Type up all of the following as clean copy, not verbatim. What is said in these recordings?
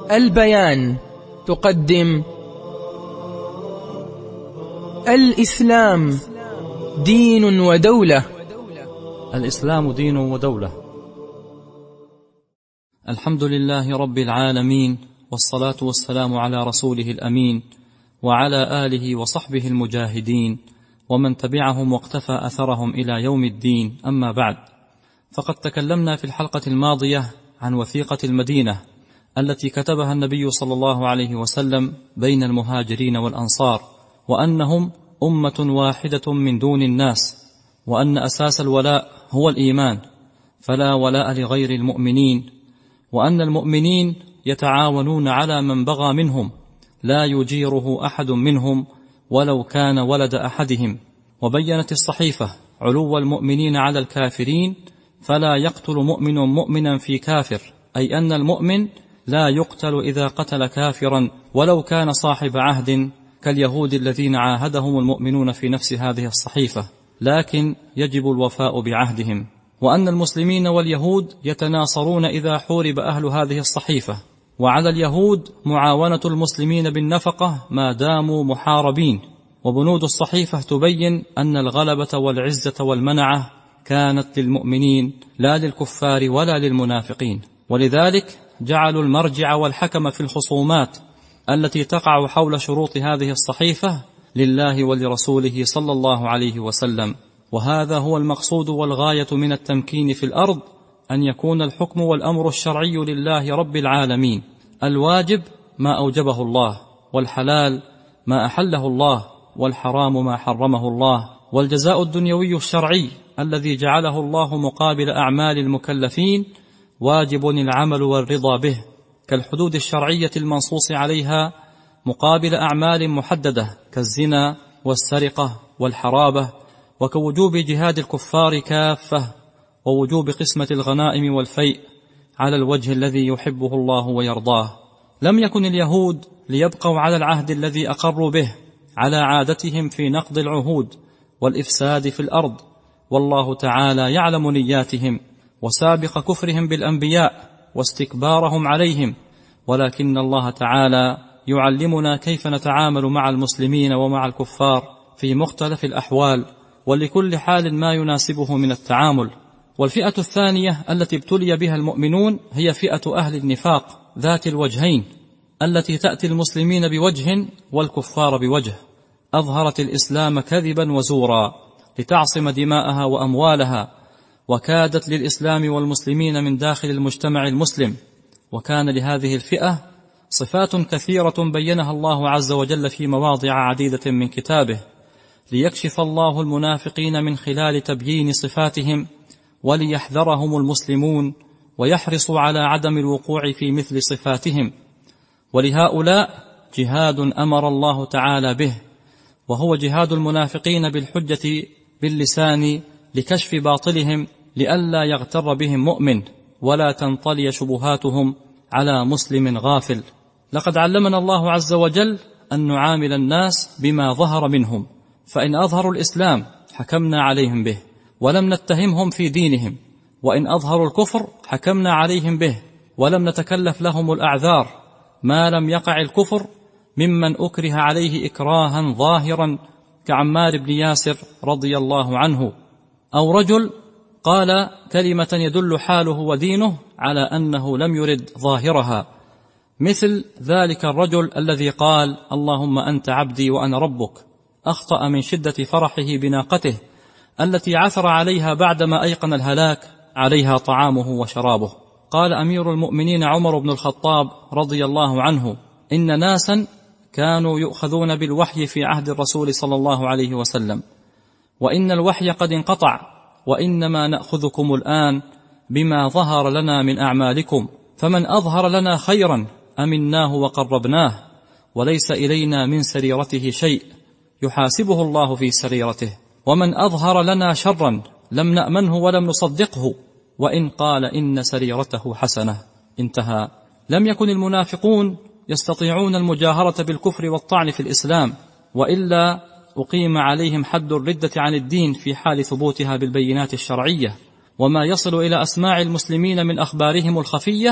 البيان تقدم الإسلام دين ودولة. الإسلام دين ودولة. الحمد لله رب العالمين، والصلاة والسلام على رسوله الأمين وعلى آله وصحبه المجاهدين ومن تبعهم واقتفى أثرهم إلى يوم الدين. أما بعد، فقد تكلمنا في الحلقة الماضية عن وثيقة المدينة التي كتبها النبي صلى الله عليه وسلم بين المهاجرين والأنصار، وأنهم أمة واحدة من دون الناس، وأن أساس الولاء هو الإيمان، فلا ولاء لغير المؤمنين، وأن المؤمنين يتعاونون على من بغى منهم، لا يجيره أحد منهم ولو كان ولد أحدهم. وبينت الصحيفة علو المؤمنين على الكافرين، فلا يقتل مؤمن مؤمنا في كافر، أي أن المؤمن لا يقتل إذا قتل كافرا ولو كان صاحب عهد كاليهود الذين عاهدهم المؤمنون في نفس هذه الصحيفة، لكن يجب الوفاء بعهدهم. وأن المسلمين واليهود يتناصرون إذا حورب أهل هذه الصحيفة، وعلى اليهود معاونة المسلمين بالنفقة ما داموا محاربين. وبنود الصحيفة تبين أن الغلبة والعزة والمنعة كانت للمؤمنين لا للكفار ولا للمنافقين، ولذلك جعلوا المرجع والحكم في الخصومات التي تقع حول شروط هذه الصحيفة لله ولرسوله صلى الله عليه وسلم. وهذا هو المقصود والغاية من التمكين في الأرض، أن يكون الحكم والأمر الشرعي لله رب العالمين، الواجب ما أوجبه الله، والحلال ما أحله الله، والحرام ما حرمه الله، والجزاء الدنيوي الشرعي الذي جعله الله مقابل أعمال المكلفين واجب العمل والرضا به، كالحدود الشرعية المنصوص عليها مقابل أعمال محددة كالزنا والسرقة والحرابة، وكوجوب جهاد الكفار كافة، ووجوب قسمة الغنائم والفيء على الوجه الذي يحبه الله ويرضاه. لم يكن اليهود ليبقوا على العهد الذي أقروا به على عادتهم في نقض العهود والإفساد في الأرض، والله تعالى يعلم نياتهم وسابق كفرهم بالأنبياء واستكبارهم عليهم، ولكن الله تعالى يعلمنا كيف نتعامل مع المسلمين ومع الكفار في مختلف الأحوال، ولكل حال ما يناسبه من التعامل. والفئة الثانية التي ابتلي بها المؤمنون هي فئة أهل النفاق ذات الوجهين، التي تأتي المسلمين بوجه والكفار بوجه، أظهرت الإسلام كذبا وزورا لتعصم دماءها وأموالها، وكادت للإسلام والمسلمين من داخل المجتمع المسلم. وكان لهذه الفئة صفات كثيرة بينها الله عز وجل في مواضع عديدة من كتابه، ليكشف الله المنافقين من خلال تبيين صفاتهم، وليحذرهم المسلمون ويحرصوا على عدم الوقوع في مثل صفاتهم. ولهؤلاء جهاد أمر الله تعالى به، وهو جهاد المنافقين بالحجة باللسان لكشف باطلهم، لئلا يغتر بهم مؤمن ولا تنطلي شبهاتهم على مسلم غافل. لقد علمنا الله عز وجل أن نعامل الناس بما ظهر منهم، فإن أظهروا الإسلام حكمنا عليهم به ولم نتهمهم في دينهم، وإن أظهروا الكفر حكمنا عليهم به ولم نتكلف لهم الأعذار، ما لم يقع الكفر ممن أكره عليه إكراها ظاهرا كعمار بن ياسر رضي الله عنه، أو رجل قال كلمة يدل حاله ودينه على أنه لم يرد ظاهرها، مثل ذلك الرجل الذي قال اللهم أنت عبدي وأنا ربك، أخطأ من شدة فرحه بناقته التي عثر عليها بعدما أيقن الهلاك عليها طعامه وشرابه. قال أمير المؤمنين عمر بن الخطاب رضي الله عنه إن ناسا كانوا يؤخذون بالوحي في عهد الرسول صلى الله عليه وسلم، وإن الوحي قد انقطع، وإنما نأخذكم الآن بما ظهر لنا من أعمالكم، فمن أظهر لنا خيرا أمناه وقربناه، وليس إلينا من سريرته شيء يحاسبه الله في سريرته، ومن أظهر لنا شرا لم نأمنه ولم نصدقه وإن قال إن سريرته حسنة. انتهى. لم يكن المنافقون يستطيعون المجاهرة بالكفر والطعن في الإسلام، وإلا أقيم عليهم حد الردة عن الدين في حال ثبوتها بالبينات الشرعية. وما يصل إلى أسماع المسلمين من أخبارهم الخفية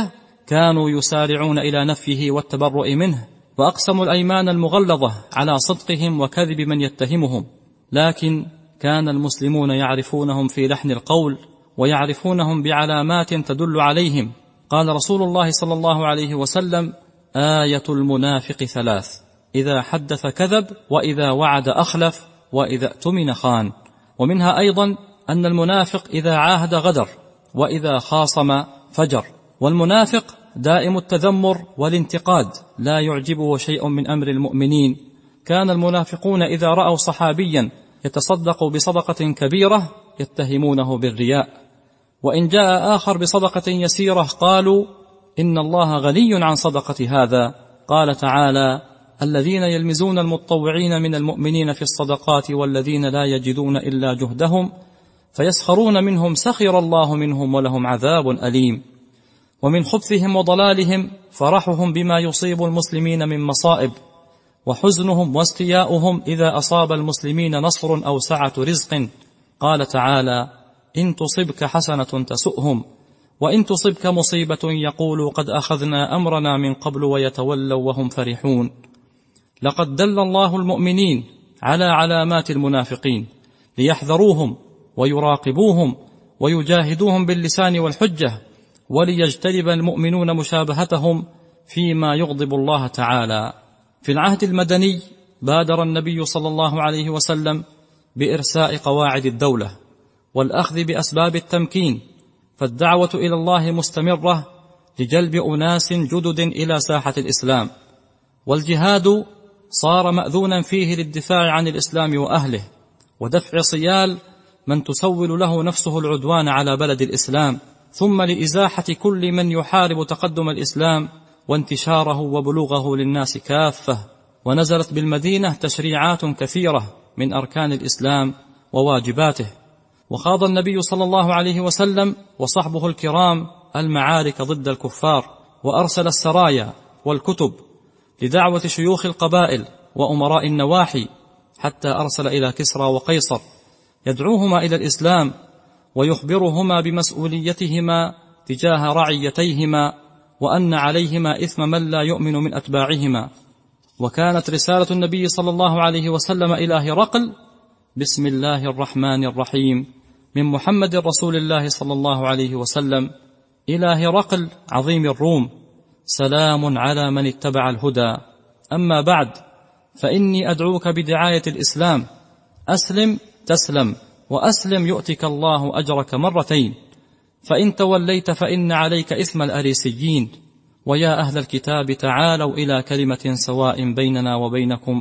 كانوا يسارعون إلى نفيه والتبرؤ منه، وأقسموا الأيمان المغلظة على صدقهم وكذب من يتهمهم، لكن كان المسلمون يعرفونهم في لحن القول ويعرفونهم بعلامات تدل عليهم. قال رسول الله صلى الله عليه وسلم: آية المنافق 3: إذا حدث كذب، وإذا وعد أخلف، وإذا اؤتمن خان. ومنها أيضا أن المنافق إذا عاهد غدر، وإذا خاصم فجر. والمنافق دائم التذمر والانتقاد، لا يعجبه شيء من أمر المؤمنين. كان المنافقون إذا رأوا صحابيا يتصدق بصدقة كبيرة يتهمونه بالرياء، وإن جاء آخر بصدقة يسيرة قالوا: إن الله غني عن صدقة هذا. قال تعالى: الذين يلمزون المتطوعين من المؤمنين في الصدقات والذين لا يجدون إلا جهدهم فيسخرون منهم سخر الله منهم ولهم عذاب أليم. ومن خبثهم وضلالهم فرحهم بما يصيب المسلمين من مصائب، وحزنهم واستياؤهم إذا أصاب المسلمين نصر أو سعة رزق. قال تعالى: إن تصبك حسنة تسؤهم، وإن تصبك مصيبة يقولوا قد أخذنا أمرنا من قبل ويتولوا وهم فرحون. لقد دل الله المؤمنين على علامات المنافقين ليحذروهم ويراقبوهم ويجاهدوهم باللسان والحجة، وليجتنب المؤمنون مشابهتهم فيما يغضب الله تعالى. في العهد المدني بادر النبي صلى الله عليه وسلم بإرساء قواعد الدولة والأخذ بأسباب التمكين، فالدعوة إلى الله مستمرة لجلب أناس جدد إلى ساحة الإسلام، والجهاد صار مأذونا فيه للدفاع عن الإسلام وأهله، ودفع صيال من تسول له نفسه العدوان على بلد الإسلام، ثم لإزاحة كل من يحارب تقدم الإسلام وانتشاره وبلوغه للناس كافة. ونزلت بالمدينة تشريعات كثيرة من أركان الإسلام وواجباته، وخاض النبي صلى الله عليه وسلم وصحبه الكرام المعارك ضد الكفار، وأرسل السرايا والكتب لدعوة شيوخ القبائل وأمراء النواحي، حتى أرسل إلى كسرى وقيصر يدعوهما إلى الإسلام ويخبرهما بمسؤوليتهما تجاه رعيتيهما، وأن عليهما إثم من لا يؤمن من أتباعهما. وكانت رسالة النبي صلى الله عليه وسلم إلى هرقل: بسم الله الرحمن الرحيم، من محمد رسول الله صلى الله عليه وسلم إلى هرقل عظيم الروم، سلام على من اتبع الهدى. أما بعد، فإني أدعوك بدعاية الإسلام، أسلم تسلم، وأسلم يؤتك الله أجرك مرتين، فإن توليت فإن عليك إثم الأريسيين. ويا أهل الكتاب تعالوا إلى كلمة سواء بيننا وبينكم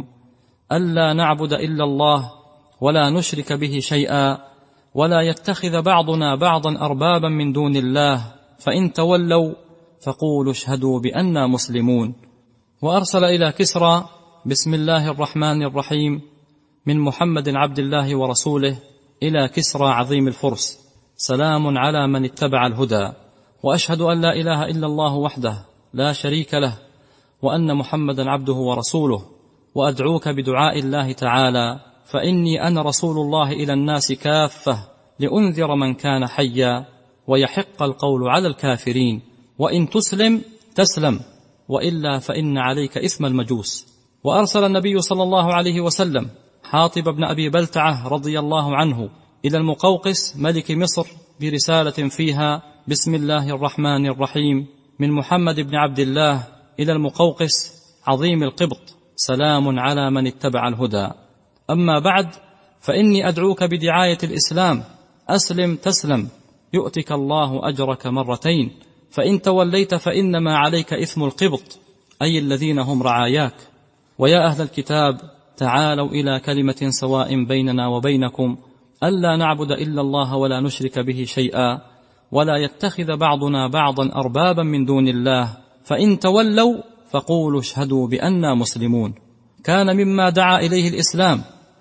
ألا نعبد إلا الله ولا نشرك به شيئا ولا يتخذ بعضنا بعضا أربابا من دون الله، فإن تولوا فقولوا اشهدوا بأننا مسلمون. وأرسل إلى كسرى: بسم الله الرحمن الرحيم، من محمد عبد الله ورسوله إلى كسرى عظيم الفرس، سلام على من اتبع الهدى، وأشهد أن لا إله إلا الله وحده لا شريك له، وأن محمدا عبده ورسوله، وأدعوك بدعاء الله تعالى، فإني أنا رسول الله إلى الناس كافة لأنذر من كان حيا ويحق القول على الكافرين، وإن تسلم تسلم، وإلا فإن عليك إثم المجوس. وأرسل النبي صلى الله عليه وسلم حاطب بن أبي بلتعة رضي الله عنه إلى المقوقس ملك مصر برسالة فيها: بسم الله الرحمن الرحيم، من محمد بن عبد الله إلى المقوقس عظيم القبط، سلام على من اتبع الهدى. أما بعد، فإني أدعوك بدعاية الإسلام، أسلم تسلم يؤتك الله أجرك مرتين، فإن توليت فإنما عليك إثم القبط، أي الذين هم رعاياك. ويا أهل الكتاب تعالوا إلى كلمة سواء بيننا وبينكم ألا نعبد إلا الله ولا نشرك به شيئا ولا يتخذ بعضنا بعضا أربابا من دون الله، فإن تولوا فقولوا اشهدوا بأننا مسلمون. كان مما دعا إليه الإسلام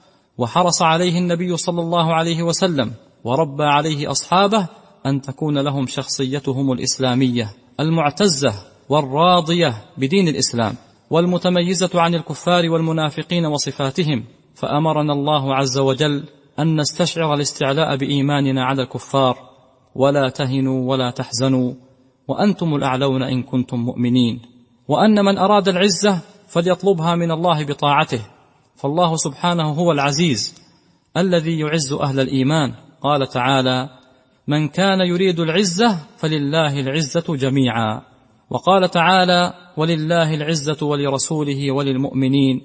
وحرص عليه النبي صلى الله عليه وسلم وربى عليه أصحابه أن تكون لهم شخصيتهم الإسلامية المعتزة والراضية بدين الإسلام، والمتميزة عن الكفار والمنافقين وصفاتهم. فأمرنا الله عز وجل أن نستشعر الاستعلاء بإيماننا على الكفار: ولا تهنوا ولا تحزنوا وأنتم الأعلون إن كنتم مؤمنين، وأن من أراد العزة فليطلبها من الله بطاعته، فالله سبحانه هو العزيز الذي يعز أهل الإيمان. قال تعالى: من كان يريد العزة فلله العزة جميعا. وقال تعالى: ولله العزة ولرسوله وللمؤمنين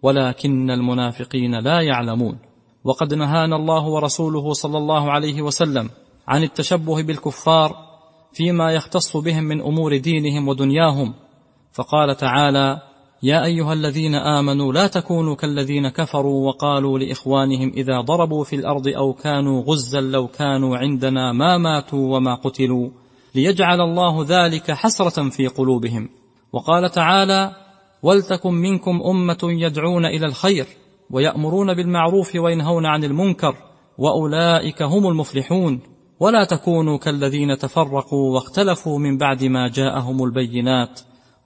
ولكن المنافقين لا يعلمون. وقد نهانا الله ورسوله صلى الله عليه وسلم عن التشبه بالكفار فيما يختص بهم من أمور دينهم ودنياهم، فقال تعالى: يا أيها الذين آمنوا لا تكونوا كالذين كفروا وقالوا لإخوانهم إذا ضربوا في الأرض أو كانوا غزا لو كانوا عندنا ما ماتوا وما قتلوا ليجعل الله ذلك حسرة في قلوبهم. وقال تعالى: ولتكن منكم أمة يدعون إلى الخير ويأمرون بالمعروف وينهون عن المنكر وأولئك هم المفلحون، ولا تكونوا كالذين تفرقوا واختلفوا من بعد ما جاءهم البينات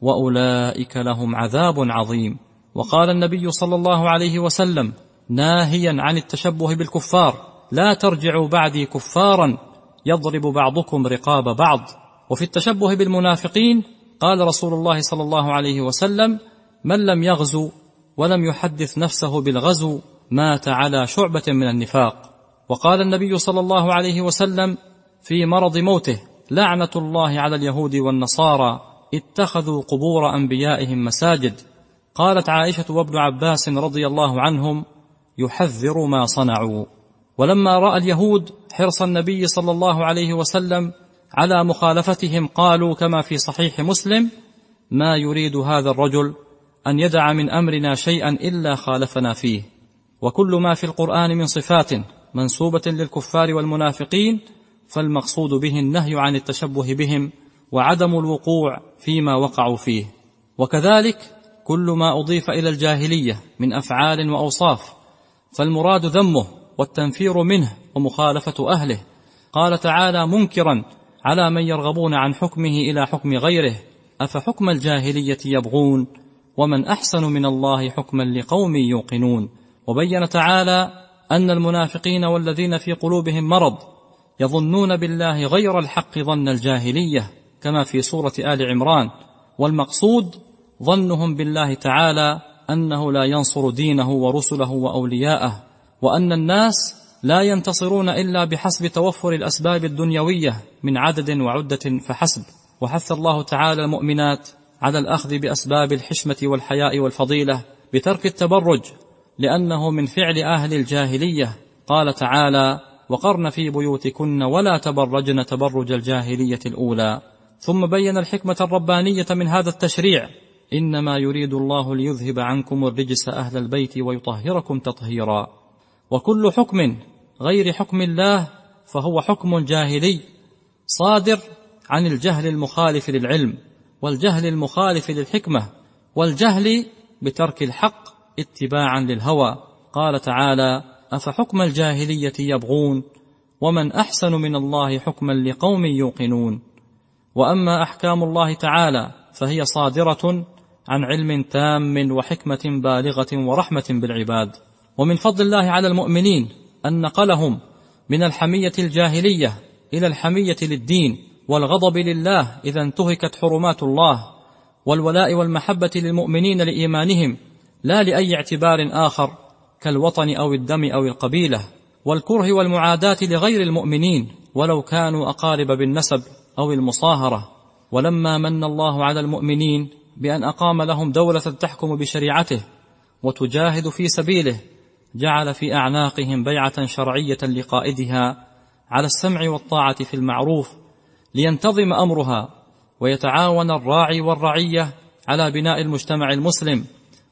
وأولئك لهم عذاب عظيم. وقال النبي صلى الله عليه وسلم ناهيا عن التشبه بالكفار: لا ترجعوا بعدي كفارا يضرب بعضكم رقاب بعض. وفي التشبه بالمنافقين قال رسول الله صلى الله عليه وسلم: من لم يغزو ولم يحدث نفسه بالغزو مات على شعبة من النفاق. وقال النبي صلى الله عليه وسلم في مرض موته: لعنة الله على اليهود والنصارى اتخذوا قبور أنبيائهم مساجد. قالت عائشة وابن عباس رضي الله عنهم: يحذر ما صنعوا. ولما رأى اليهود حرص النبي صلى الله عليه وسلم على مخالفتهم قالوا كما في صحيح مسلم: ما يريد هذا الرجل أن يدع من أمرنا شيئا إلا خالفنا فيه. وكل ما في القرآن من صفات منسوبة للكفار والمنافقين فالمقصود به النهي عن التشبه بهم وعدم الوقوع فيما وقعوا فيه. وكذلك كل ما أضيف إلى الجاهلية من أفعال وأوصاف فالمراد ذمه والتنفير منه ومخالفة أهله. قال تعالى منكرا على من يرغبون عن حكمه إلى حكم غيره: أفحكم الجاهلية يبغون ومن أحسن من الله حكما لقوم يوقنون. وبين تعالى أن المنافقين والذين في قلوبهم مرض يظنون بالله غير الحق ظن الجاهلية كما في سورة آل عمران، والمقصود ظنهم بالله تعالى أنه لا ينصر دينه ورسله وأولياءه، وأن الناس لا ينتصرون إلا بحسب توفر الأسباب الدنيوية من عدد وعدة فحسب. وحث الله تعالى المؤمنات على الأخذ بأسباب الحشمة والحياء والفضيلة بترك التبرج لأنه من فعل أهل الجاهلية. قال تعالى: وقرن في بيوتكن ولا تبرجن تبرج الجاهلية الأولى. ثم بين الحكمة الربانية من هذا التشريع: إنما يريد الله ليذهب عنكم الرجس أهل البيت ويطهركم تطهيرا. وكل حكم غير حكم الله فهو حكم جاهلي صادر عن الجهل المخالف للعلم والجهل المخالف للحكمة والجهل بترك الحق اتباعا للهوى. قال تعالى: أفحكم الجاهلية يبغون ومن أحسن من الله حكما لقوم يوقنون. وأما أحكام الله تعالى فهي صادرة عن علم تام وحكمة بالغة ورحمة بالعباد. ومن فضل الله على المؤمنين أن نقلهم من الحمية الجاهلية إلى الحمية للدين والغضب لله إذا انتهكت حرمات الله، والولاء والمحبة للمؤمنين لإيمانهم لا لأي اعتبار آخر كالوطن أو الدم أو القبيلة، والكره والمعاداة لغير المؤمنين ولو كانوا أقارب بالنسب أو المصاهرة. ولما من الله على المؤمنين بأن أقام لهم دولة تحكم بشريعته وتجاهد في سبيله جعل في أعناقهم بيعة شرعية لقائدها على السمع والطاعة في المعروف لينتظم أمرها، ويتعاون الراعي والرعية على بناء المجتمع المسلم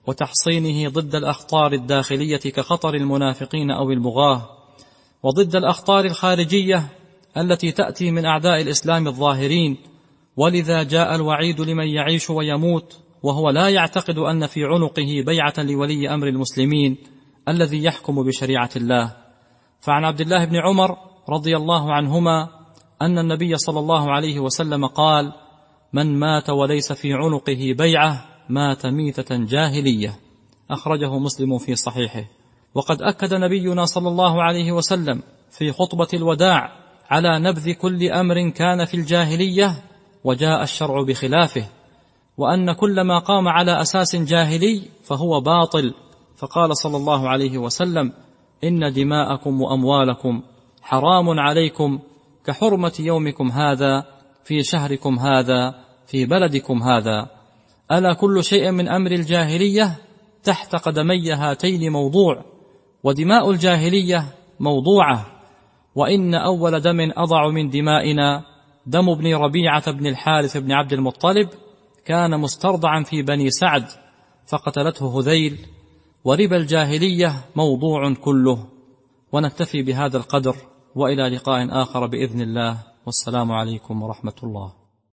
وتحصينه ضد الأخطار الداخلية كخطر المنافقين أو البغاة، وضد الأخطار الخارجية التي تأتي من أعداء الإسلام الظاهرين. ولذا جاء الوعيد لمن يعيش ويموت وهو لا يعتقد أن في عنقه بيعة لولي أمر المسلمين الذي يحكم بشريعة الله. فعن عبد الله بن عمر رضي الله عنهما أن النبي صلى الله عليه وسلم قال: من مات وليس في عنقه بيعة مات ميتة جاهلية. أخرجه مسلم في صحيحه. وقد أكد نبينا صلى الله عليه وسلم في خطبة الوداع على نبذ كل أمر كان في الجاهلية وجاء الشرع بخلافه، وأن كل ما قام على أساس جاهلي فهو باطل. فقال صلى الله عليه وسلم: إن دماءكم وأموالكم حرام عليكم كحرمة يومكم هذا في شهركم هذا في بلدكم هذا. ألا كل شيء من أمر الجاهلية تحت قدمي هاتين موضوع، ودماء الجاهلية موضوعة. وإن أول دم أضع من دمائنا دم ابن ربيعة بن الحارث بن عبد المطلب، كان مسترضعا في بني سعد فقتلته هذيل، وربا الجاهلية موضوع كله. ونكتفي بهذا القدر، وإلى لقاء آخر بإذن الله، والسلام عليكم ورحمة الله.